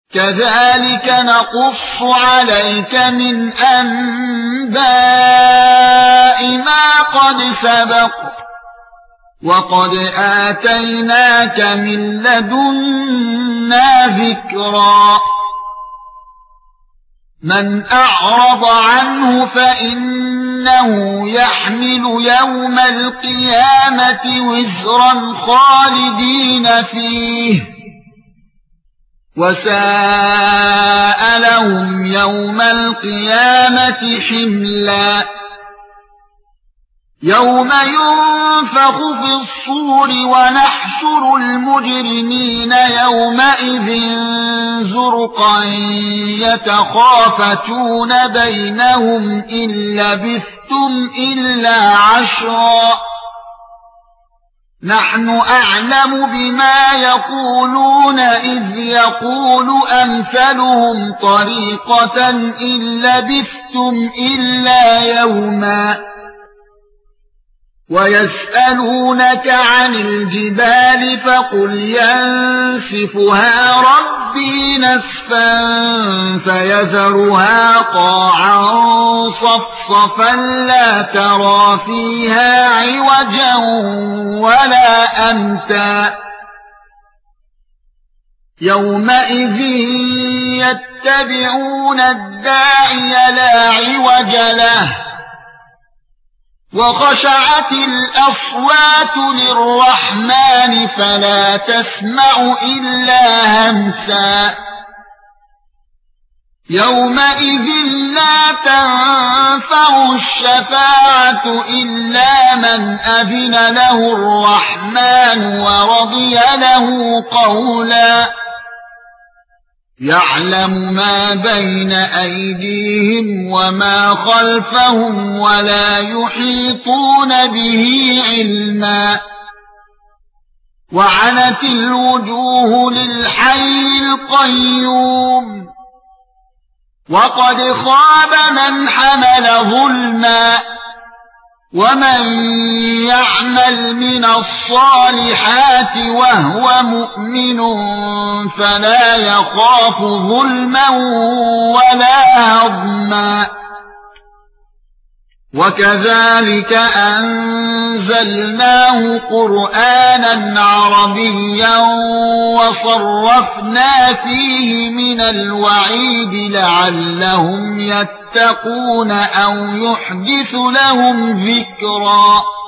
كذلك نقص عليك من أنباء ما قد سبق وقد آتيناك من لدنا ذكرا من أعرض عنه فإنه يحمل يوم القيامة وزرا خالدين فيه وساء لهم يوم القيامة حملا يوم ينفخ في الصور ونحشر المجرمين يومئذ زرقا يتخافتون بينهم إن لبثتم إلا عشرا نحن أعلم بما يقولون إذ يقول أمثلهم طريقة إن لبثتم إلا يوما ويسألونك عن الجبال فقل ينسفها ربي نسفا فيذرها قاعا صفصفا لا ترى فيها عوجا ولا أمتا يومئذ يتبعون الداعي لا عوج له وخشعت الأصوات للرحمن فلا تسمع إلا همسا يومئذ لا تنفع الشفاعة إلا من أذن له الرحمن ورضي له قولا يعلم ما بين أيديهم وما خلفهم ولا يحيطون به علما وعنت الوجوه للحي القيوم وقد خاب من حمل ظلما ومن يعمل من الصالحات وهو مؤمن فلا يخاف ظلما ولا هضما وكذلك أنزلناه قرآنا عربيا وصرفنا فيه من الوعيد لعلهم يتقون أو يحدث لهم ذكرا